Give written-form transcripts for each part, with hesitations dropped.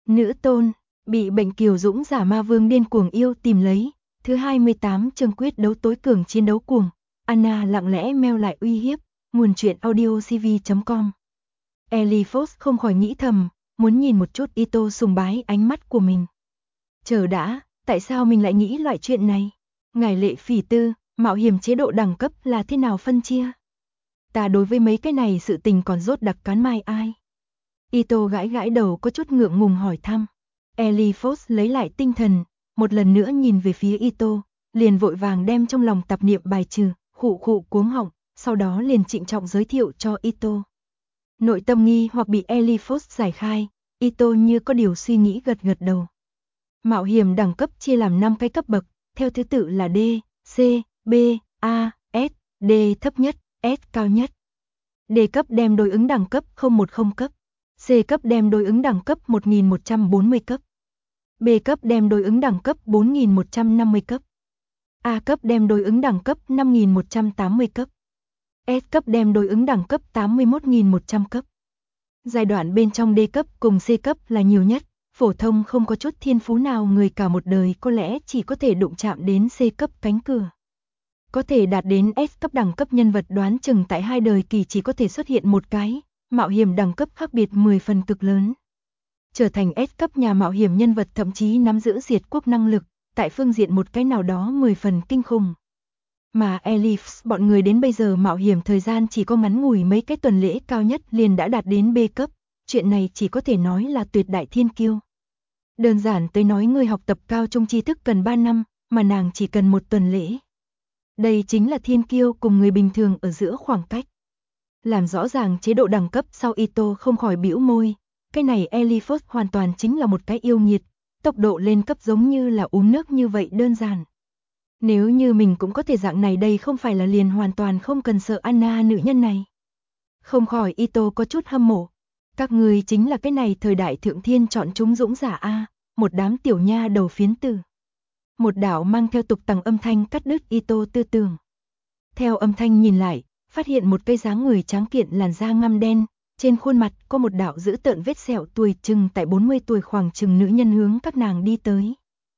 Nữ tôn, bị bệnh kiều dũng giả ma vương điên cuồng yêu tìm lấy, thứ 28 chương quyết đấu tối cường chiến đấu cuồng, Anna lặng lẽ mail lại uy hiếp, nguồn truyện audiocv.com. Ellie Fox không khỏi nghĩ thầm, muốn nhìn một chút Ito sùng bái ánh mắt của mình. Chờ đã, tại sao mình lại nghĩ loại chuyện này? Ngài Lệ Phỉ Tư, mạo hiểm chế độ đẳng cấp là thế nào phân chia? Ta đối với mấy cái này sự tình còn rốt đặc cán mai ai? Ito gãi gãi đầu có chút ngượng ngùng hỏi thăm. Ellie Fox lấy lại tinh thần, một lần nữa nhìn về phía Ito, liền vội vàng đem trong lòng tạp niệm bài trừ, khụ khụ cuống họng, sau đó liền trịnh trọng giới thiệu cho Ito. Nội tâm nghi hoặc bị Ellie Fox giải khai, Ito như có điều suy nghĩ gật gật đầu. Mạo hiểm đẳng cấp chia làm 5 cái cấp bậc, theo thứ tự là D, C, B, A, S, D thấp nhất, S cao nhất. D cấp đem đối ứng đẳng cấp 010 cấp, C cấp đem đối ứng đẳng cấp 1140 cấp, B cấp đem đối ứng đẳng cấp 4150 cấp, A cấp đem đối ứng đẳng cấp 5180 cấp, S cấp đem đối ứng đẳng cấp 81100 cấp. Giai đoạn bên trong D cấp cùng C cấp là nhiều nhất, phổ thông không có chút thiên phú nào người cả một đời có lẽ chỉ có thể đụng chạm đến C cấp cánh cửa. Có thể đạt đến S cấp đẳng cấp nhân vật đoán chừng tại 2 đời kỳ chỉ có thể xuất hiện một cái, mạo hiểm đẳng cấp khác biệt 10 phần cực lớn. Trở thành S cấp nhà mạo hiểm nhân vật thậm chí nắm giữ diệt quốc năng lực, tại phương diện một cái nào đó 10 phần kinh khủng. Mà Ellie bọn người đến bây giờ mạo hiểm thời gian chỉ có ngắn ngủi mấy cái tuần lễ cao nhất liền đã đạt đến B cấp, chuyện này chỉ có thể nói là tuyệt đại thiên kiêu. Đơn giản tới nói người học tập cao trung tri thức cần 3 năm, mà nàng chỉ cần 1 tuần lễ. Đây chính là thiên kiêu cùng người bình thường ở giữa khoảng cách. Làm rõ ràng chế độ đẳng cấp sau Ito không khỏi bĩu môi, cái này Ellie Fox hoàn toàn chính là một cái yêu nghiệt, tốc độ lên cấp giống như là uống nước như vậy đơn giản. Nếu như mình cũng có thể dạng này đây không phải là liền hoàn toàn không cần sợ Anna nữ nhân này. Không khỏi Ito có chút hâm mộ. Các người chính là cái này thời đại thượng thiên chọn chúng dũng giả a, một đám tiểu nha đầu phiến tử. Một đạo mang theo tục tằng âm thanh cắt đứt Ito tư tưởng. Theo âm thanh nhìn lại, phát hiện một cây dáng người tráng kiện làn da ngăm đen, trên khuôn mặt có một đạo dữ tợn vết sẹo tuổi chừng tại 40 tuổi khoảng chừng nữ nhân hướng các nàng đi tới.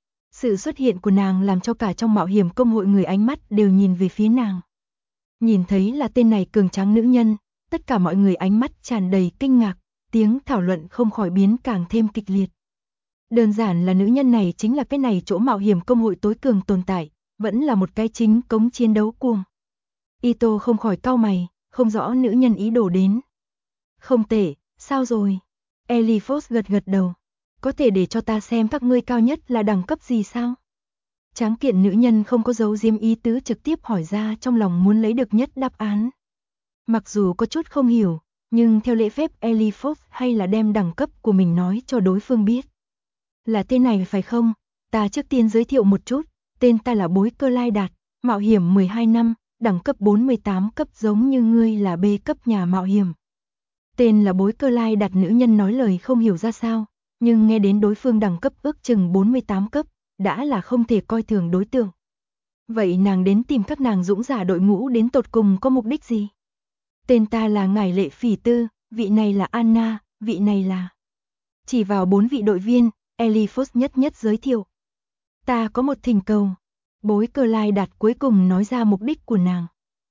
Sự xuất hiện của nàng làm cho cả trong mạo hiểm công hội người ánh mắt đều nhìn về phía nàng. Nhìn thấy là tên này cường tráng nữ nhân, tất cả mọi người ánh mắt tràn đầy kinh ngạc, tiếng thảo luận không khỏi biến càng thêm kịch liệt. Đơn giản là nữ nhân này chính là cái này chỗ mạo hiểm công hội tối cường tồn tại, vẫn là một cái chính cống chiến đấu cuồng. Ito không khỏi cau mày, không rõ nữ nhân ý đồ đến. Không tệ, sao rồi? Ellie Fox gật gật đầu. Có thể để cho ta xem các ngươi cao nhất là đẳng cấp gì sao? Tráng kiện nữ nhân không có giấu giếm ý tứ trực tiếp hỏi ra trong lòng muốn lấy được nhất đáp án. Mặc dù có chút không hiểu, nhưng theo lễ phép Ellie Fox hay là đem đẳng cấp của mình nói cho đối phương biết. Là tên này phải không? Ta trước tiên giới thiệu một chút, tên ta là Bối Cơ Lai Đạt, mạo hiểm 12 năm, đẳng cấp 48 cấp giống như ngươi là B cấp nhà mạo hiểm. Tên là Bối Cơ Lai Đạt nữ nhân nói lời không hiểu ra sao, nhưng nghe đến đối phương đẳng cấp ước chừng 48 cấp, đã là không thể coi thường đối tượng. Vậy nàng đến tìm các nàng dũng giả đội ngũ đến tột cùng có mục đích gì? Tên ta là Ngải Lệ Phỉ Tư, vị này là Anna, vị này là... Chỉ vào 4 vị đội viên, Ellie Fox nhất nhất giới thiệu. Ta có một thỉnh cầu. Bối Cơ Lai Đạt cuối cùng nói ra mục đích của nàng.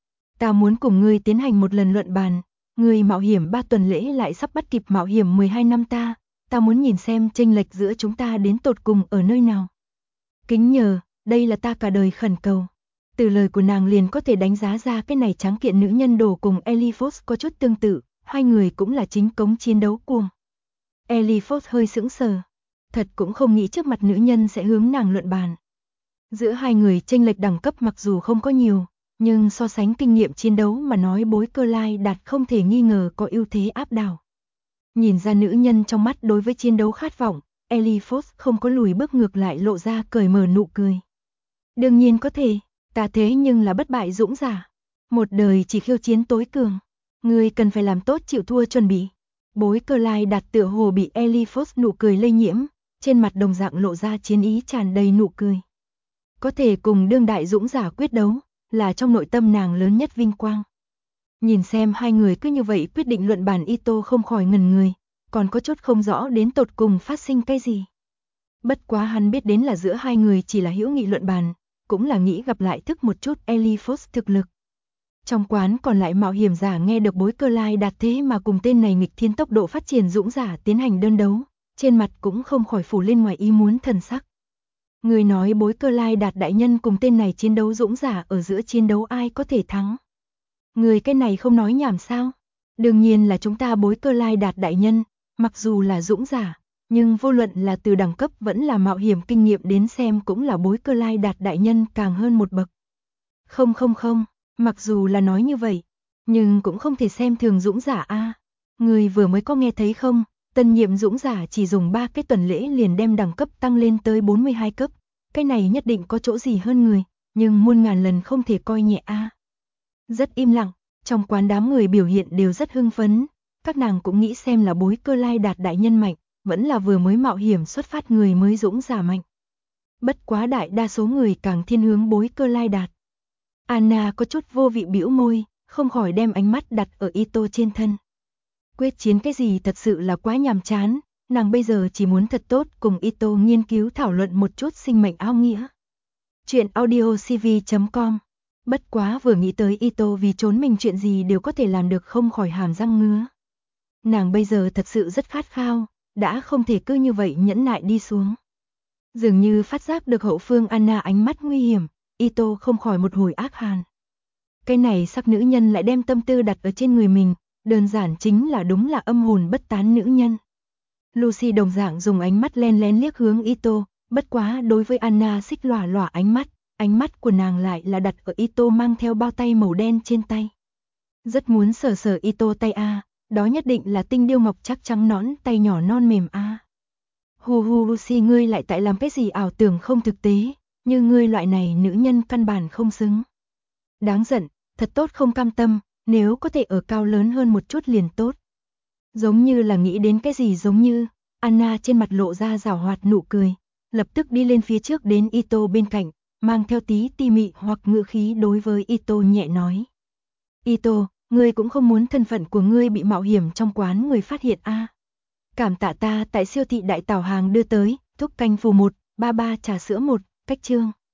Ta muốn cùng ngươi tiến hành một lần luận bàn, ngươi mạo hiểm 3 tuần lễ lại sắp bắt kịp mạo hiểm 12 năm ta muốn nhìn xem chênh lệch giữa chúng ta đến tột cùng ở nơi nào. Kính nhờ, đây là ta cả đời khẩn cầu. Từ lời của nàng liền có thể đánh giá ra cái này tráng kiện nữ nhân đồ cùng Ellie Fox có chút tương tự, hai người cũng là chính cống chiến đấu cuồng. Ellie Fox hơi sững sờ, thật cũng không nghĩ trước mặt nữ nhân sẽ hướng nàng luận bàn. Giữa hai người chênh lệch đẳng cấp mặc dù không có nhiều, nhưng so sánh kinh nghiệm chiến đấu mà nói Bối Cơ Lai Đạt không thể nghi ngờ có ưu thế áp đảo. Nhìn ra nữ nhân trong mắt đối với chiến đấu khát vọng, Ellie Fox không có lùi bước ngược lại lộ ra cởi mở nụ cười. Đương nhiên có thể, ta thế nhưng là bất bại dũng giả. Một đời chỉ khiêu chiến tối cường. Ngươi cần phải làm tốt chịu thua chuẩn bị. Bối Cơ Lai Đạt tựa hồ bị Ellie Fox nụ cười lây nhiễm, trên mặt đồng dạng lộ ra chiến ý tràn đầy nụ cười. Có thể cùng đương đại dũng giả quyết đấu, là trong nội tâm nàng lớn nhất vinh quang. Nhìn xem hai người cứ như vậy quyết định luận bàn Ito không khỏi ngẩn người, còn có chút không rõ đến tột cùng phát sinh cái gì. Bất quá hắn biết đến là giữa hai người chỉ là hữu nghị luận bàn, cũng là nghĩ gặp lại thức một chút Eliphos thực lực. Trong quán còn lại mạo hiểm giả nghe được Bối Cơ Lai Đạt thế mà cùng tên này nghịch thiên tốc độ phát triển dũng giả tiến hành đơn đấu, trên mặt cũng không khỏi phủ lên ngoài ý muốn thần sắc. Người nói Bối Cơ Lai Đạt đại nhân cùng tên này chiến đấu dũng giả ở giữa chiến đấu ai có thể thắng. Người cái này không nói nhảm sao? Đương nhiên là chúng ta Bối Cơ Lai Đạt đại nhân, mặc dù là dũng giả, nhưng vô luận là từ đẳng cấp vẫn là mạo hiểm kinh nghiệm đến xem cũng là Bối Cơ Lai Đạt đại nhân càng hơn một bậc. Không, mặc dù là nói như vậy, nhưng cũng không thể xem thường dũng giả a. Người vừa mới có nghe thấy không, tân nhiệm dũng giả chỉ dùng 3 cái tuần lễ liền đem đẳng cấp tăng lên tới 42 cấp, cái này nhất định có chỗ gì hơn người, nhưng muôn ngàn lần không thể coi nhẹ a. Rất im lặng, trong quán đám người biểu hiện đều rất hưng phấn, các nàng cũng nghĩ xem là Bối Cơ Lai Đạt đại nhân mạnh, vẫn là vừa mới mạo hiểm xuất phát người mới dũng giả mạnh. Bất quá đại đa số người càng thiên hướng Bối Cơ Lai Đạt. Anna có chút vô vị bĩu môi, không khỏi đem ánh mắt đặt ở Ito trên thân. Quyết chiến cái gì thật sự là quá nhàm chán, nàng bây giờ chỉ muốn thật tốt cùng Ito nghiên cứu thảo luận một chút sinh mệnh áo nghĩa. Chuyện audiocv.com. Bất quá vừa nghĩ tới Ito vì trốn mình chuyện gì đều có thể làm được không khỏi hàm răng ngứa. Nàng bây giờ thật sự rất khát khao, đã không thể cứ như vậy nhẫn nại đi xuống. Dường như phát giác được hậu phương Anna ánh mắt nguy hiểm, Ito không khỏi một hồi ác hàn. Cái này sắc nữ nhân lại đem tâm tư đặt ở trên người mình, đơn giản chính là đúng là âm hồn bất tán nữ nhân. Lucy đồng dạng dùng ánh mắt len lén liếc hướng Ito, bất quá đối với Anna xích lòa lòa ánh mắt của nàng lại là đặt ở Ito mang theo bao tay màu đen trên tay. Rất muốn sờ sờ Ito tay a, đó nhất định là tinh điêu ngọc chắc trắng nõn tay nhỏ non mềm a. Hu Lucy ngươi lại tại làm cái gì ảo tưởng không thực tế, như ngươi loại này nữ nhân căn bản không xứng. Đáng giận, thật tốt không cam tâm, nếu có thể ở cao lớn hơn một chút liền tốt. Giống như là nghĩ đến cái gì giống như, Anna trên mặt lộ ra giảo hoạt nụ cười, lập tức đi lên phía trước đến Ito bên cạnh, mang theo tí tỉ mị hoặc ngữ khí đối với Ito nhẹ nói. Ito, ngươi cũng không muốn thân phận của ngươi bị mạo hiểm trong quán người phát hiện a. Cảm tạ ta tại siêu thị đại tảo hàng đưa tới, thúc canh phù 1, 33 trà sữa 1, cách chương.